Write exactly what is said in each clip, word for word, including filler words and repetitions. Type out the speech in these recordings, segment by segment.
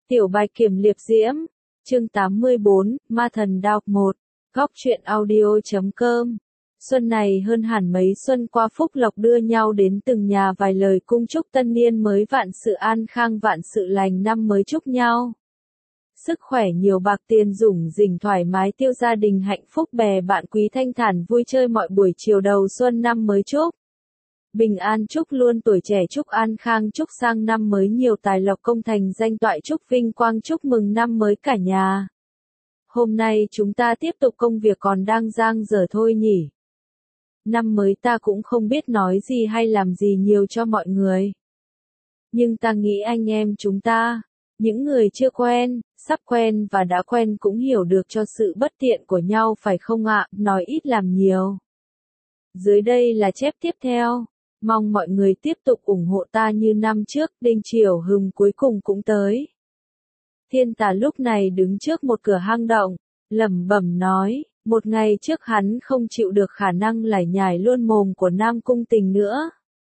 Tiểu Bạch Kiểm Liệp Diễm, chương tám mươi bốn, Ma Thần Đao một, Góc truyện audio chấm com. Xuân này hơn hẳn mấy xuân qua, phúc lộc đưa nhau đến từng nhà vài lời cung chúc tân niên mới vạn sự an khang vạn sự lành, năm mới chúc nhau sức khỏe nhiều bạc tiền rủng rỉnh thoải mái tiêu, gia đình hạnh phúc, bè bạn quý thanh thản vui chơi mọi buổi chiều đầu xuân năm mới, chúc bình an, chúc luôn tuổi trẻ, chúc an khang, chúc sang năm mới nhiều tài lộc công thành danh toại, chúc vinh quang, chúc mừng năm mới cả nhà. Hôm nay chúng ta tiếp tục công việc còn đang dang dở thôi nhỉ. Năm mới ta cũng không biết nói gì hay làm gì nhiều cho mọi người. Nhưng ta nghĩ anh em chúng ta, những người chưa quen, sắp quen và đã quen cũng hiểu được cho sự bất tiện của nhau phải không ạ, nói ít làm nhiều. Dưới đây là chép tiếp theo. Mong mọi người tiếp tục ủng hộ ta như năm trước. Đinh Triều Hưng cuối cùng cũng tới. Thiên Tà lúc này đứng trước một cửa hang động, lẩm bẩm nói, một ngày trước hắn không chịu được khả năng lải nhải luôn mồm của Nam Cung Tình nữa,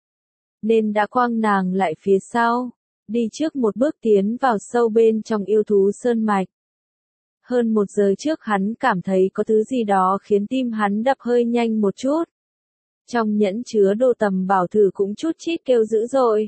nên đã quăng nàng lại phía sau, đi trước một bước tiến vào sâu bên trong yêu thú sơn mạch. Hơn một giờ trước hắn cảm thấy có thứ gì đó khiến tim hắn đập hơi nhanh một chút. Trong nhẫn chứa đồ tầm bảo thử cũng chút chít kêu dữ dội.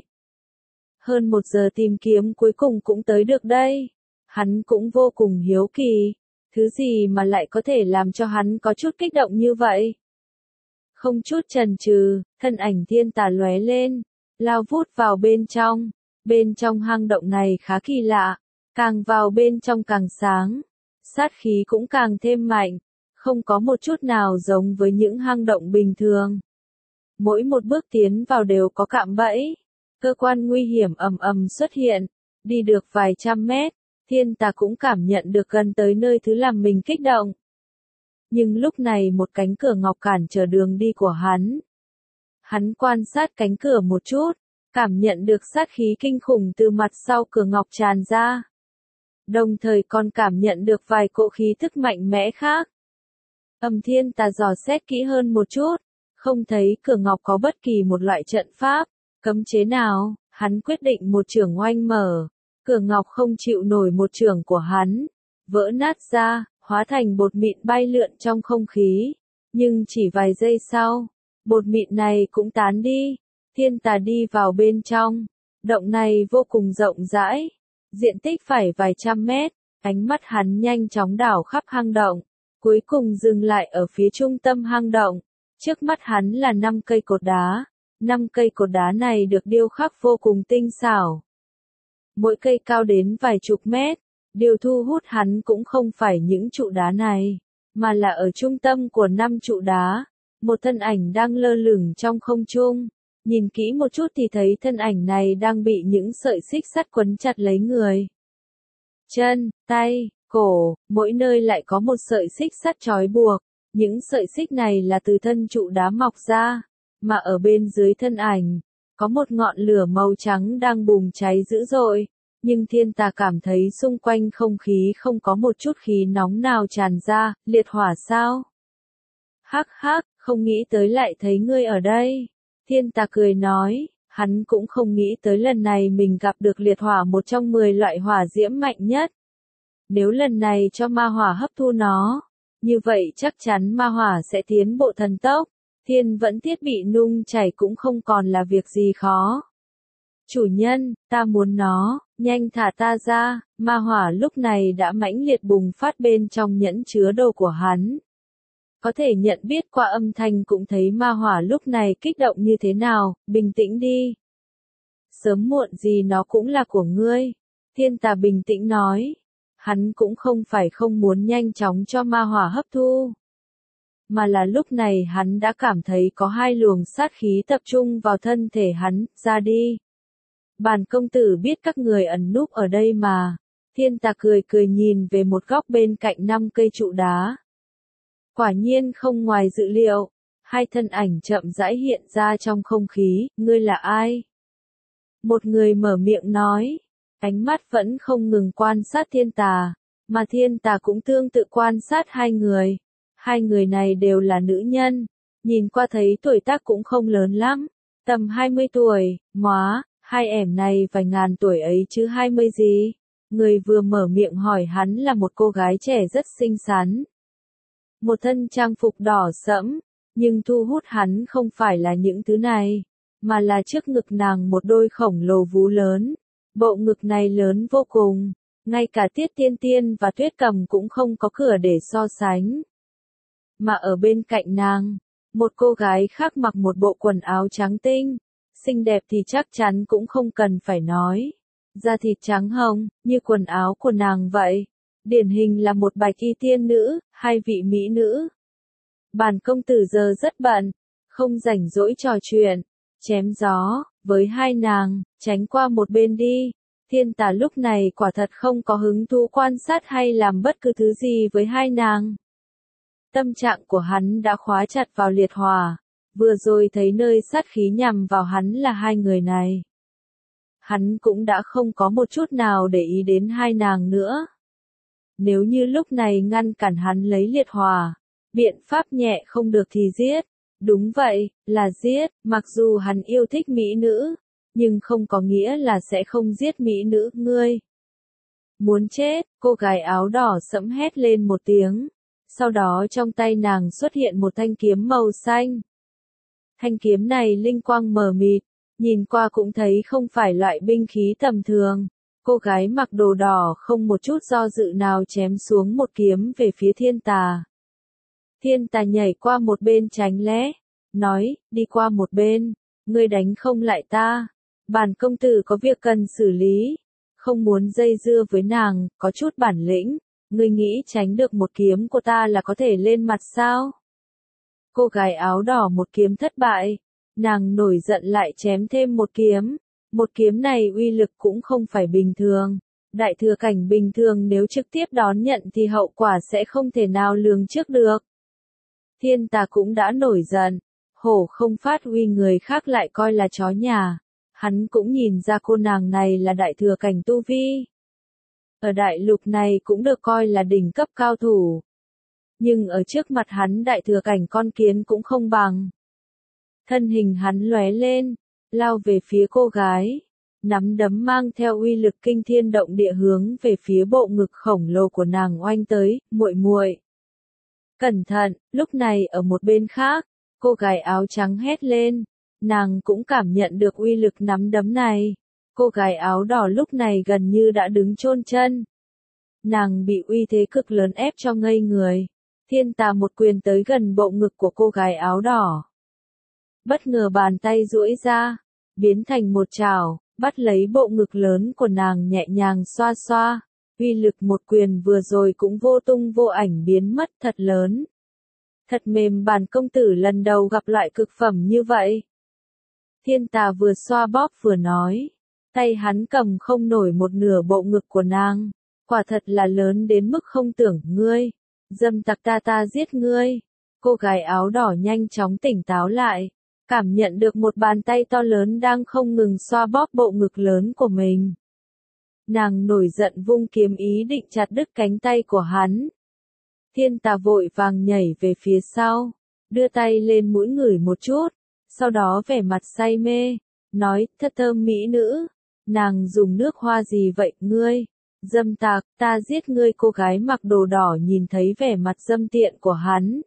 Hơn một giờ tìm kiếm cuối cùng cũng tới được đây. Hắn cũng vô cùng hiếu kỳ. Thứ gì mà lại có thể làm cho hắn có chút kích động như vậy? Không chút chần chừ, thân ảnh Thiên Tà lóe lên, lao vút vào bên trong. Bên trong hang động này khá kỳ lạ, càng vào bên trong càng sáng, sát khí cũng càng thêm mạnh, không có một chút nào giống với những hang động bình thường. Mỗi một bước tiến vào đều có cạm bẫy, cơ quan nguy hiểm ầm ầm xuất hiện. Đi được vài trăm mét, Thiên Tà cũng cảm nhận được gần tới nơi thứ làm mình kích động. Nhưng lúc này một cánh cửa ngọc cản trở đường đi của hắn. Hắn quan sát cánh cửa một chút, cảm nhận được sát khí kinh khủng từ mặt sau cửa ngọc tràn ra. Đồng thời còn cảm nhận được vài cỗ khí tức mạnh mẽ khác. Âm Thiên Tà dò xét kỹ hơn một chút, không thấy cửa ngọc có bất kỳ một loại trận pháp, cấm chế nào. Hắn quyết định một chưởng oanh mở, cửa ngọc không chịu nổi một chưởng của hắn, vỡ nát ra, hóa thành bột mịn bay lượn trong không khí. Nhưng chỉ vài giây sau, bột mịn này cũng tán đi. Thiên Tà đi vào bên trong, động này vô cùng rộng rãi, diện tích phải vài trăm mét, ánh mắt hắn nhanh chóng đảo khắp hang động, cuối cùng dừng lại ở phía trung tâm hang động. Trước mắt hắn là năm cây cột đá, năm cây cột đá này được điêu khắc vô cùng tinh xảo. Mỗi cây cao đến vài chục mét, điều thu hút hắn cũng không phải những trụ đá này, mà là ở trung tâm của năm trụ đá, một thân ảnh đang lơ lửng trong không trung. Nhìn kỹ một chút thì thấy thân ảnh này đang bị những sợi xích sắt quấn chặt lấy người. Chân, tay, cổ, mỗi nơi lại có một sợi xích sắt trói buộc. Những sợi xích này là từ thân trụ đá mọc ra, mà ở bên dưới thân ảnh, có một ngọn lửa màu trắng đang bùng cháy dữ dội. Nhưng Thiên Tà cảm thấy xung quanh không khí không có một chút khí nóng nào tràn ra. Liệt hỏa sao? Hắc hắc, không nghĩ tới lại thấy ngươi ở đây. Thiên Tà cười nói, hắn cũng không nghĩ tới lần này mình gặp được liệt hỏa, một trong mười loại hỏa diễm mạnh nhất. Nếu lần này cho ma hỏa hấp thu nó, như vậy chắc chắn ma hỏa sẽ tiến bộ thần tốc, thiên vẫn thiết bị nung chảy cũng không còn là việc gì khó. Chủ nhân, ta muốn nó, nhanh thả ta ra. Ma hỏa lúc này đã mãnh liệt bùng phát bên trong nhẫn chứa đồ của hắn. Có thể nhận biết qua âm thanh cũng thấy ma hỏa lúc này kích động như thế nào. Bình tĩnh đi, sớm muộn gì nó cũng là của ngươi. Thiên Tà bình tĩnh nói. Hắn cũng không phải không muốn nhanh chóng cho ma hỏa hấp thu, mà là lúc này hắn đã cảm thấy có hai luồng sát khí tập trung vào thân thể hắn. Ra đi. Bản công tử biết các người ẩn núp ở đây mà. Thiên Tà cười cười nhìn về một góc bên cạnh năm cây trụ đá. Quả nhiên không ngoài dự liệu, hai thân ảnh chậm rãi hiện ra trong không khí. Ngươi là ai? Một người mở miệng nói, ánh mắt vẫn không ngừng quan sát Thiên Tà, mà Thiên Tà cũng tương tự quan sát hai người. Hai người này đều là nữ nhân, nhìn qua thấy tuổi tác cũng không lớn lắm, tầm hai mươi tuổi. Móa, hai ẻm này vài ngàn tuổi ấy chứ hai mươi gì. Người vừa mở miệng hỏi hắn là một cô gái trẻ rất xinh xắn. Một thân trang phục đỏ sẫm, nhưng thu hút hắn không phải là những thứ này, mà là trước ngực nàng một đôi khổng lồ vú lớn. Bộ ngực này lớn vô cùng, ngay cả Tiết Tiên Tiên và Tuyết Cầm cũng không có cửa để so sánh. Mà ở bên cạnh nàng, một cô gái khác mặc một bộ quần áo trắng tinh, xinh đẹp thì chắc chắn cũng không cần phải nói. Da thịt trắng hồng, như quần áo của nàng vậy. Điển hình là một bạch y tiên nữ, hai vị mỹ nữ. Bản công tử giờ rất bận, không rảnh rỗi trò chuyện, chém gió, với hai nàng, tránh qua một bên đi. Thiên Tà lúc này quả thật không có hứng thú quan sát hay làm bất cứ thứ gì với hai nàng. Tâm trạng của hắn đã khóa chặt vào liệt hỏa, vừa rồi thấy nơi sát khí nhằm vào hắn là hai người này. Hắn cũng đã không có một chút nào để ý đến hai nàng nữa. Nếu như lúc này ngăn cản hắn lấy liệt hỏa, biện pháp nhẹ không được thì giết. Đúng vậy, là giết, mặc dù hắn yêu thích mỹ nữ, nhưng không có nghĩa là sẽ không giết mỹ nữ, ngươi. Muốn chết, cô gái áo đỏ sẫm hét lên một tiếng. Sau đó trong tay nàng xuất hiện một thanh kiếm màu xanh. Thanh kiếm này linh quang mờ mịt, nhìn qua cũng thấy không phải loại binh khí tầm thường. Cô gái mặc đồ đỏ không một chút do dự nào chém xuống một kiếm về phía Thiên Tà. Thiên Tà nhảy qua một bên tránh né, nói, đi qua một bên, ngươi đánh không lại ta. Bản công tử có việc cần xử lý, không muốn dây dưa với nàng, có chút bản lĩnh, ngươi nghĩ tránh được một kiếm của ta là có thể lên mặt sao? Cô gái áo đỏ một kiếm thất bại, nàng nổi giận lại chém thêm một kiếm, một kiếm này uy lực cũng không phải bình thường. Đại thừa cảnh bình thường nếu trực tiếp đón nhận thì hậu quả sẽ không thể nào lường trước được. Thiên Tà cũng đã nổi giận, hổ không phát uy người khác lại coi là chó nhà. Hắn cũng nhìn ra cô nàng này là đại thừa cảnh tu vi. Ở đại lục này cũng được coi là đỉnh cấp cao thủ. Nhưng ở trước mặt hắn đại thừa cảnh con kiến cũng không bằng. Thân hình hắn lóe lên, lao về phía cô gái. Nắm đấm mang theo uy lực kinh thiên động địa hướng về phía bộ ngực khổng lồ của nàng oanh tới, muội muội. Cẩn thận, lúc này ở một bên khác, cô gái áo trắng hét lên. Nàng cũng cảm nhận được uy lực nắm đấm này. Cô gái áo đỏ lúc này gần như đã đứng chôn chân. Nàng bị uy thế cực lớn ép cho ngây người. Thiên Tà một quyền tới gần bộ ngực của cô gái áo đỏ. Bất ngờ bàn tay duỗi ra, biến thành một chảo, bắt lấy bộ ngực lớn của nàng nhẹ nhàng xoa xoa. Uy lực một quyền vừa rồi cũng vô tung vô ảnh biến mất thật lớn. Thật mềm, bản công tử lần đầu gặp loại cực phẩm như vậy. Thiên Tà vừa xoa bóp vừa nói. Tay hắn cầm không nổi một nửa bộ ngực của nàng. Quả thật là lớn đến mức không tưởng, ngươi. Dâm tặc, ta ta giết ngươi. Cô gái áo đỏ nhanh chóng tỉnh táo lại. Cảm nhận được một bàn tay to lớn đang không ngừng xoa bóp bộ ngực lớn của mình. Nàng nổi giận vung kiếm ý định chặt đứt cánh tay của hắn. Thiên Tà vội vàng nhảy về phía sau, đưa tay lên mũi ngửi một chút, sau đó vẻ mặt say mê, nói, thật thơm mỹ nữ, nàng dùng nước hoa gì vậy, ngươi? Dâm tặc, ta giết ngươi. Cô gái mặc đồ đỏ nhìn thấy vẻ mặt dâm tiện của hắn.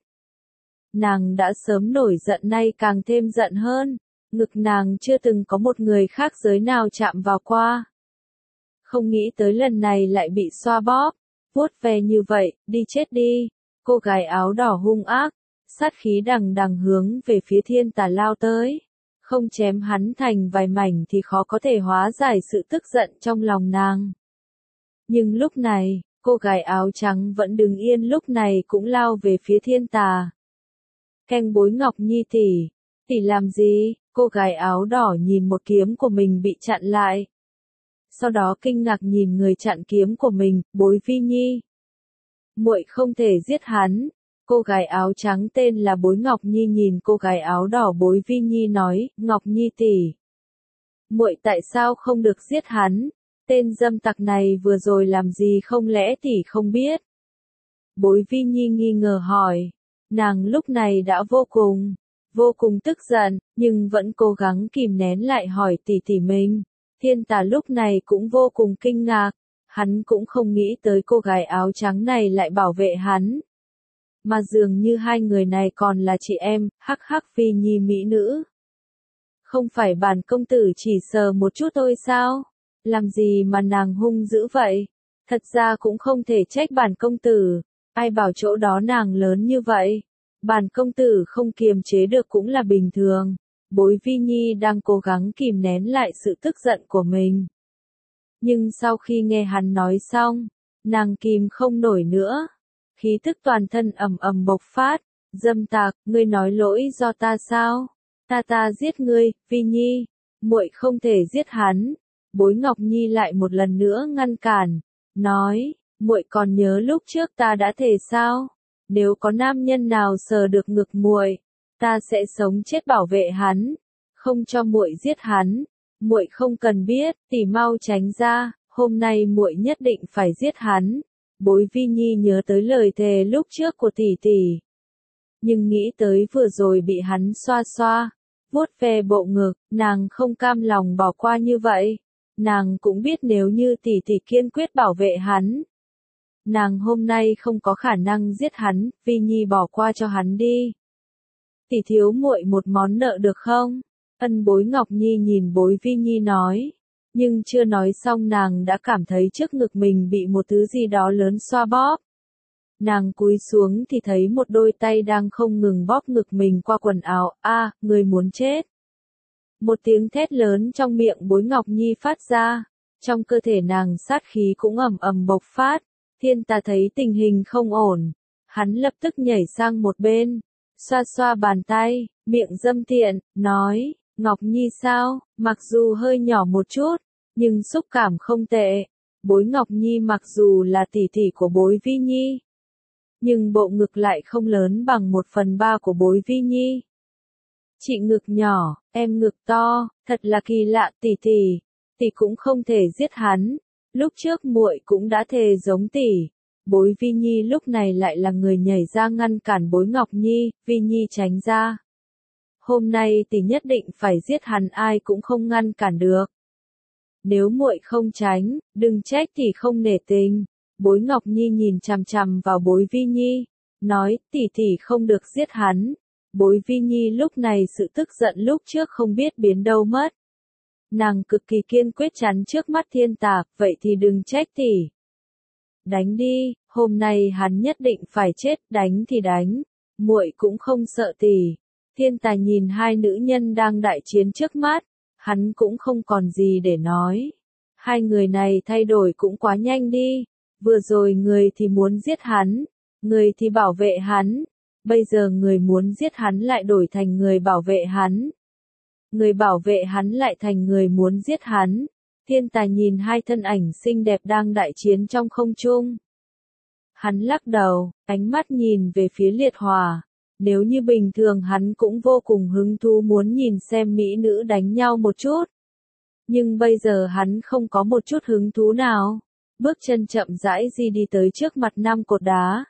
Nàng đã sớm nổi giận, nay càng thêm giận hơn, ngực nàng chưa từng có một người khác giới nào chạm vào qua. Không nghĩ tới lần này lại bị xoa bóp, vuốt ve như vậy, đi chết đi. Cô gái áo đỏ hung ác, sát khí đằng đằng hướng về phía Thiên Tà lao tới. Không chém hắn thành vài mảnh thì khó có thể hóa giải sự tức giận trong lòng nàng. Nhưng lúc này, cô gái áo trắng vẫn đứng yên, lúc này cũng lao về phía Thiên Tà. Canh Bối Ngọc Nhi tỷ, tỷ làm gì? Cô gái áo đỏ nhìn một kiếm của mình bị chặn lại. Sau đó kinh ngạc nhìn người chặn kiếm của mình, Bối Vi Nhi. Muội không thể giết hắn. Cô gái áo trắng tên là Bối Ngọc Nhi nhìn cô gái áo đỏ Bối Vi Nhi nói, Ngọc Nhi tỷ, muội tại sao không được giết hắn? Tên dâm tặc này vừa rồi làm gì không lẽ tỷ không biết? Bối Vi Nhi nghi ngờ hỏi. Nàng lúc này đã vô cùng, vô cùng tức giận, nhưng vẫn cố gắng kìm nén lại hỏi tỷ tỷ mình. Thiên Tà lúc này cũng vô cùng kinh ngạc. Hắn cũng không nghĩ tới cô gái áo trắng này lại bảo vệ hắn. Mà dường như hai người này còn là chị em, hắc hắc phi nhi mỹ nữ. Không phải bản công tử chỉ sờ một chút thôi sao? Làm gì mà nàng hung dữ vậy? Thật ra cũng không thể trách bản công tử. Ai bảo chỗ đó nàng lớn như vậy? Bản công tử không kiềm chế được cũng là bình thường. Bối Vi Nhi đang cố gắng kìm nén lại sự tức giận của mình. Nhưng sau khi nghe hắn nói xong, nàng kìm không nổi nữa. Khí tức toàn thân ầm ầm bộc phát. Dâm tặc, ngươi nói lỗi do ta sao? Ta ta giết ngươi, Vi Nhi. Muội không thể giết hắn. Bối Ngọc Nhi lại một lần nữa ngăn cản. Nói, muội còn nhớ lúc trước ta đã thề sao? Nếu có nam nhân nào sờ được ngực muội, ta sẽ sống chết bảo vệ hắn, không cho muội giết hắn. Muội không cần biết, tỷ mau tránh ra, hôm nay muội nhất định phải giết hắn. Bối Vi Nhi nhớ tới lời thề lúc trước của tỷ tỷ, nhưng nghĩ tới vừa rồi bị hắn xoa xoa, vuốt ve bộ ngực, nàng không cam lòng bỏ qua như vậy. Nàng cũng biết nếu như tỷ tỷ kiên quyết bảo vệ hắn, nàng hôm nay không có khả năng giết hắn. Vi Nhi bỏ qua cho hắn đi. Tỷ thiếu muội một món nợ được không? Ân Bối Ngọc Nhi nhìn Bối Vi Nhi nói. Nhưng chưa nói xong nàng đã cảm thấy trước ngực mình bị một thứ gì đó lớn xoa bóp. Nàng cúi xuống thì thấy một đôi tay đang không ngừng bóp ngực mình qua quần áo. A, à, người muốn chết. Một tiếng thét lớn trong miệng Bối Ngọc Nhi phát ra. Trong cơ thể nàng sát khí cũng ầm ầm bộc phát. Thiên Tà thấy tình hình không ổn. Hắn lập tức nhảy sang một bên. Xoa xoa bàn tay, miệng dâm tiện, nói, Ngọc Nhi sao, mặc dù hơi nhỏ một chút, nhưng xúc cảm không tệ. Bối Ngọc Nhi mặc dù là tỷ tỷ của Bối Vi Nhi, nhưng bộ ngực lại không lớn bằng một phần ba của Bối Vi Nhi. Chị ngực nhỏ, em ngực to, thật là kỳ lạ tỷ tỷ, tỷ cũng không thể giết hắn. Lúc trước muội cũng đã thề giống tỷ. Bối Vi Nhi lúc này lại là người nhảy ra ngăn cản Bối Ngọc Nhi. Vi Nhi tránh ra. Hôm nay tỷ nhất định phải giết hắn, ai cũng không ngăn cản được. Nếu muội không tránh, đừng trách tỷ không nể tình. Bối Ngọc Nhi nhìn chằm chằm vào Bối Vi Nhi, nói, tỷ tỷ không được giết hắn. Bối Vi Nhi lúc này sự tức giận lúc trước không biết biến đâu mất. Nàng cực kỳ kiên quyết chắn trước mắt Thiên Tà, vậy thì đừng trách tỷ. Đánh đi, hôm nay hắn nhất định phải chết, đánh thì đánh, muội cũng không sợ tỷ. Thiên Tà nhìn hai nữ nhân đang đại chiến trước mắt, hắn cũng không còn gì để nói. Hai người này thay đổi cũng quá nhanh đi, vừa rồi người thì muốn giết hắn, người thì bảo vệ hắn, bây giờ người muốn giết hắn lại đổi thành người bảo vệ hắn. Người bảo vệ hắn lại thành người muốn giết hắn. Thiên Tài nhìn hai thân ảnh xinh đẹp đang đại chiến trong không trung. Hắn lắc đầu, ánh mắt nhìn về phía Liệt Hỏa. Nếu như bình thường hắn cũng vô cùng hứng thú muốn nhìn xem mỹ nữ đánh nhau một chút. Nhưng bây giờ hắn không có một chút hứng thú nào. Bước chân chậm rãi di đi tới trước mặt năm cột đá.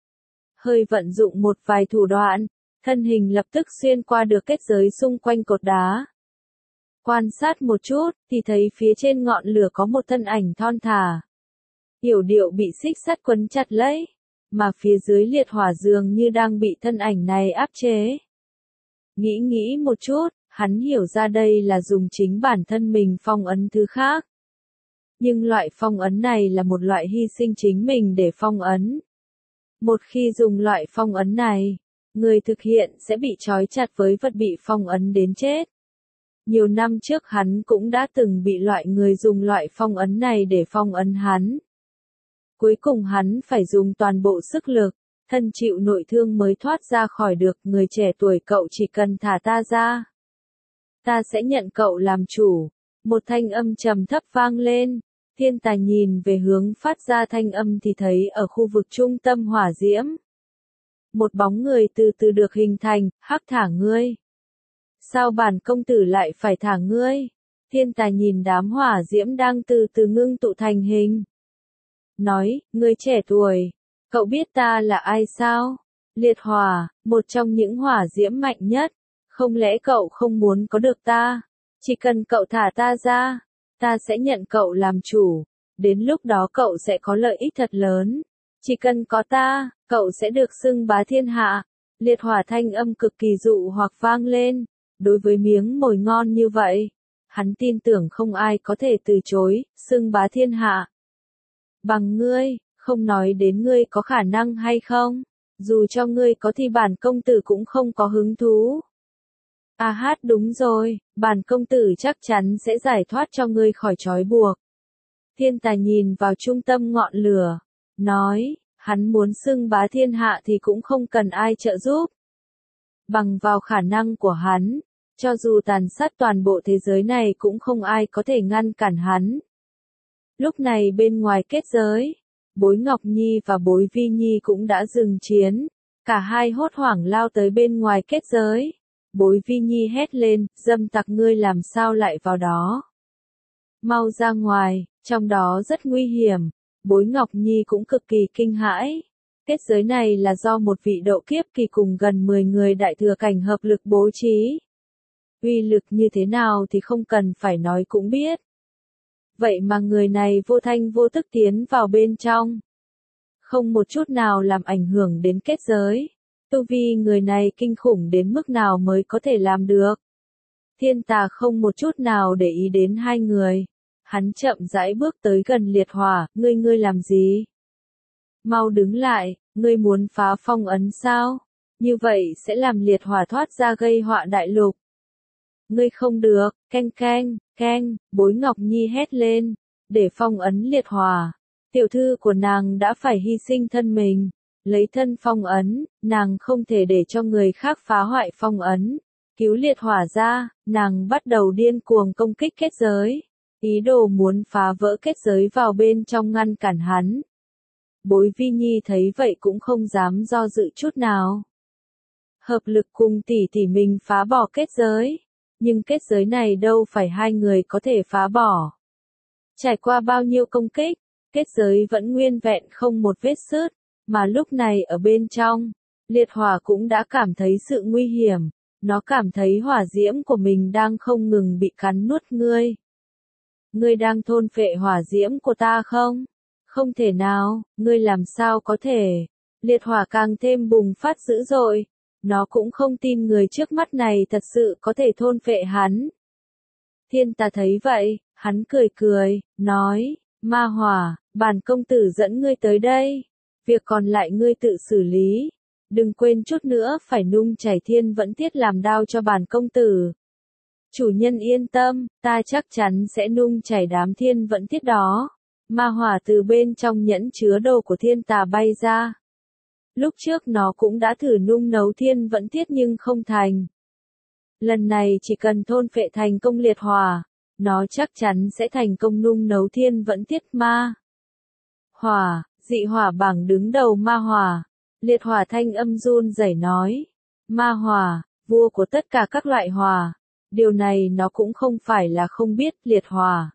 Hơi vận dụng một vài thủ đoạn, thân hình lập tức xuyên qua được kết giới xung quanh cột đá. Quan sát một chút, thì thấy phía trên ngọn lửa có một thân ảnh thon thả. Yểu điệu bị xích sắt quấn chặt lấy, mà phía dưới Liệt Hỏa dường như đang bị thân ảnh này áp chế. Nghĩ nghĩ một chút, hắn hiểu ra đây là dùng chính bản thân mình phong ấn thứ khác. Nhưng loại phong ấn này là một loại hy sinh chính mình để phong ấn. Một khi dùng loại phong ấn này, người thực hiện sẽ bị trói chặt với vật bị phong ấn đến chết. Nhiều năm trước hắn cũng đã từng bị loại người dùng loại phong ấn này để phong ấn hắn. Cuối cùng hắn phải dùng toàn bộ sức lực, thân chịu nội thương mới thoát ra khỏi được. Người trẻ tuổi, cậu chỉ cần thả ta ra, ta sẽ nhận cậu làm chủ. Một thanh âm trầm thấp vang lên. Thiên Tài nhìn về hướng phát ra thanh âm thì thấy ở khu vực trung tâm hỏa diễm, một bóng người từ từ được hình thành. Hắc, thả ngươi. Sao bản công tử lại phải thả ngươi? Thiên Tài nhìn đám hỏa diễm đang từ từ ngưng tụ thành hình. Nói, ngươi trẻ tuổi, cậu biết ta là ai sao? Liệt Hỏa, một trong những hỏa diễm mạnh nhất. Không lẽ cậu không muốn có được ta? Chỉ cần cậu thả ta ra, ta sẽ nhận cậu làm chủ. Đến lúc đó cậu sẽ có lợi ích thật lớn. Chỉ cần có ta, cậu sẽ được xưng bá thiên hạ. Liệt hỏa thanh âm cực kỳ dụ hoặc vang lên. Đối với miếng mồi ngon như vậy, hắn tin tưởng không ai có thể từ chối, xưng bá thiên hạ. Bằng ngươi, không nói đến ngươi có khả năng hay không, dù cho ngươi có thì bản công tử cũng không có hứng thú. À hát đúng rồi, bản công tử chắc chắn sẽ giải thoát cho ngươi khỏi trói buộc. Thiên Tà nhìn vào trung tâm ngọn lửa, nói, hắn muốn xưng bá thiên hạ thì cũng không cần ai trợ giúp. Bằng vào khả năng của hắn, cho dù tàn sát toàn bộ thế giới này cũng không ai có thể ngăn cản hắn. Lúc này bên ngoài kết giới, Bối Ngọc Nhi và Bối Vi Nhi cũng đã dừng chiến. Cả hai hốt hoảng lao tới bên ngoài kết giới. Bối Vi Nhi hét lên, dâm tặc ngươi làm sao lại vào đó. Mau ra ngoài, trong đó rất nguy hiểm. Bối Ngọc Nhi cũng cực kỳ kinh hãi. Kết giới này là do một vị độ kiếp kỳ cùng gần mười người đại thừa cảnh hợp lực bố trí. Uy lực như thế nào thì không cần phải nói cũng biết. Vậy mà người này vô thanh vô tức tiến vào bên trong. Không một chút nào làm ảnh hưởng đến kết giới. Tu vi người này kinh khủng đến mức nào mới có thể làm được. Thiên Tà không một chút nào để ý đến hai người. Hắn chậm rãi bước tới gần liệt hỏa, ngươi ngươi làm gì? Mau đứng lại, ngươi muốn phá phong ấn sao? Như vậy sẽ làm liệt hỏa thoát ra gây họa đại lục. Ngươi không được, keng keng, keng, Bối Ngọc Nhi hét lên, để phong ấn liệt hỏa. Tiểu thư của nàng đã phải hy sinh thân mình, lấy thân phong ấn, nàng không thể để cho người khác phá hoại phong ấn. Cứu liệt hỏa ra, nàng bắt đầu điên cuồng công kích kết giới, ý đồ muốn phá vỡ kết giới vào bên trong ngăn cản hắn. Bối Vi Nhi thấy vậy cũng không dám do dự chút nào. Hợp lực cùng tỷ tỷ mình phá bỏ kết giới. Nhưng kết giới này đâu phải hai người có thể phá bỏ. Trải qua bao nhiêu công kích, kết giới vẫn nguyên vẹn không một vết xước, mà lúc này ở bên trong, liệt hỏa cũng đã cảm thấy sự nguy hiểm, nó cảm thấy hỏa diễm của mình đang không ngừng bị cắn nuốt ngươi. Ngươi đang thôn phệ hỏa diễm của ta không? Không thể nào, ngươi làm sao có thể? Liệt hỏa càng thêm bùng phát dữ dội. Nó cũng không tin người trước mắt này thật sự có thể thôn phệ hắn. Thiên Tà thấy vậy, hắn cười cười, nói, ma hỏa, bản công tử dẫn ngươi tới đây. Việc còn lại ngươi tự xử lý. Đừng quên chút nữa phải nung chảy thiên vẫn tiết làm đao cho bản công tử. Chủ nhân yên tâm, ta chắc chắn sẽ nung chảy đám thiên vẫn tiết đó. Ma hỏa từ bên trong nhẫn chứa đồ của Thiên Tà bay ra. Lúc trước nó cũng đã thử nung nấu thiên vẫn tiết nhưng không thành. Lần này chỉ cần thôn phệ thành công liệt hỏa, nó chắc chắn sẽ thành công nung nấu thiên vẫn tiết ma. Hỏa, dị hỏa bảng đứng đầu ma hỏa. Liệt hỏa thanh âm run rẩy nói. Ma hỏa, vua của tất cả các loại hỏa. Điều này nó cũng không phải là không biết liệt hỏa.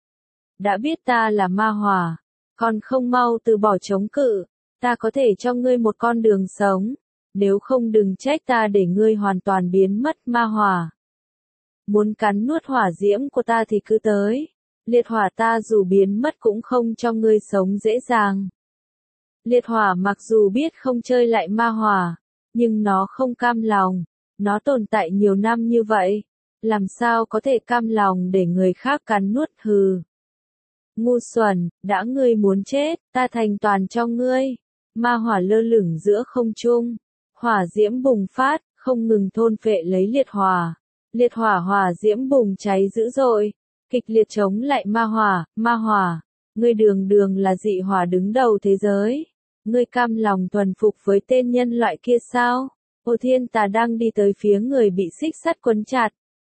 Đã biết ta là ma hỏa, còn không mau từ bỏ chống cự. Ta có thể cho ngươi một con đường sống, nếu không đừng trách ta để ngươi hoàn toàn biến mất ma hỏa. Muốn cắn nuốt hỏa diễm của ta thì cứ tới, liệt hỏa ta dù biến mất cũng không cho ngươi sống dễ dàng. Liệt hỏa mặc dù biết không chơi lại ma hỏa, nhưng nó không cam lòng, nó tồn tại nhiều năm như vậy, làm sao có thể cam lòng để người khác cắn nuốt hừ. Ngu xuẩn, đã ngươi muốn chết, ta thành toàn cho ngươi. Ma hỏa lơ lửng giữa không trung, hỏa diễm bùng phát, không ngừng thôn phệ lấy liệt hỏa. Liệt hỏa hỏa diễm bùng cháy dữ dội, kịch liệt chống lại ma hỏa, ma hỏa, ngươi đường đường là dị hỏa đứng đầu thế giới. Ngươi cam lòng thuần phục với tên nhân loại kia sao? Ô Thiên Tà đang đi tới phía người bị xích sắt quấn chặt.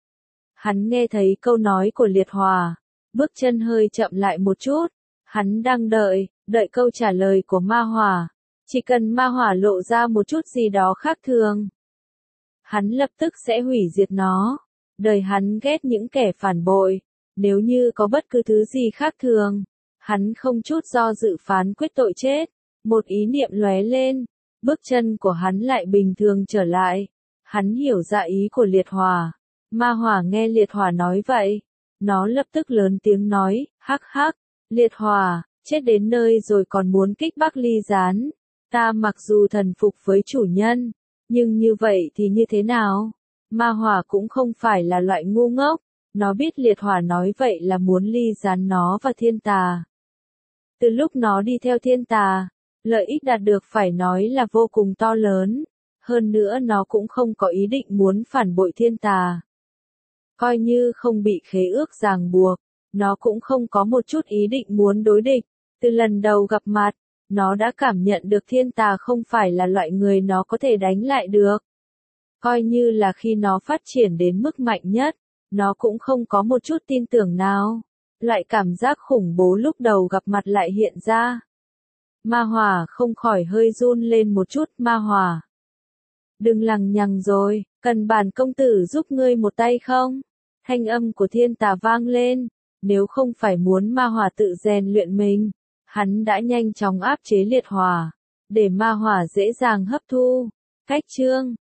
Hắn nghe thấy câu nói của liệt hỏa, bước chân hơi chậm lại một chút, hắn đang đợi, đợi câu trả lời của ma hỏa. Chỉ cần ma hỏa lộ ra một chút gì đó khác thường, hắn lập tức sẽ hủy diệt nó. Đời hắn ghét những kẻ phản bội, nếu như có bất cứ thứ gì khác thường, hắn không chút do dự phán quyết tội chết. Một ý niệm lóe lên, bước chân của hắn lại bình thường trở lại. Hắn hiểu ra ý của liệt hỏa. Ma hỏa nghe liệt hỏa nói vậy, nó lập tức lớn tiếng nói, hắc hắc, Liệt hỏa, chết đến nơi rồi còn muốn kích bác ly gián. Ta mặc dù thần phục với chủ nhân, nhưng như vậy thì như thế nào? Ma hỏa cũng không phải là loại ngu ngốc, nó biết liệt hỏa nói vậy là muốn ly gián nó và thiên tà. Từ lúc nó đi theo thiên tà, lợi ích đạt được phải nói là vô cùng to lớn, hơn nữa nó cũng không có ý định muốn phản bội thiên tà. Coi như không bị khế ước ràng buộc, nó cũng không có một chút ý định muốn đối địch. Từ lần đầu gặp mặt, nó đã cảm nhận được thiên tà không phải là loại người nó có thể đánh lại được. Coi như là khi nó phát triển đến mức mạnh nhất, nó cũng không có một chút tin tưởng nào. Loại cảm giác khủng bố lúc đầu gặp mặt lại hiện ra. Ma hỏa không khỏi hơi run lên một chút. Ma hỏa, đừng lằng nhằng rồi, cần bản công tử giúp ngươi một tay không? Thanh âm của thiên tà vang lên, nếu không phải muốn ma hỏa tự rèn luyện mình, hắn đã nhanh chóng áp chế liệt hỏa, để ma hỏa dễ dàng hấp thu. Cách chương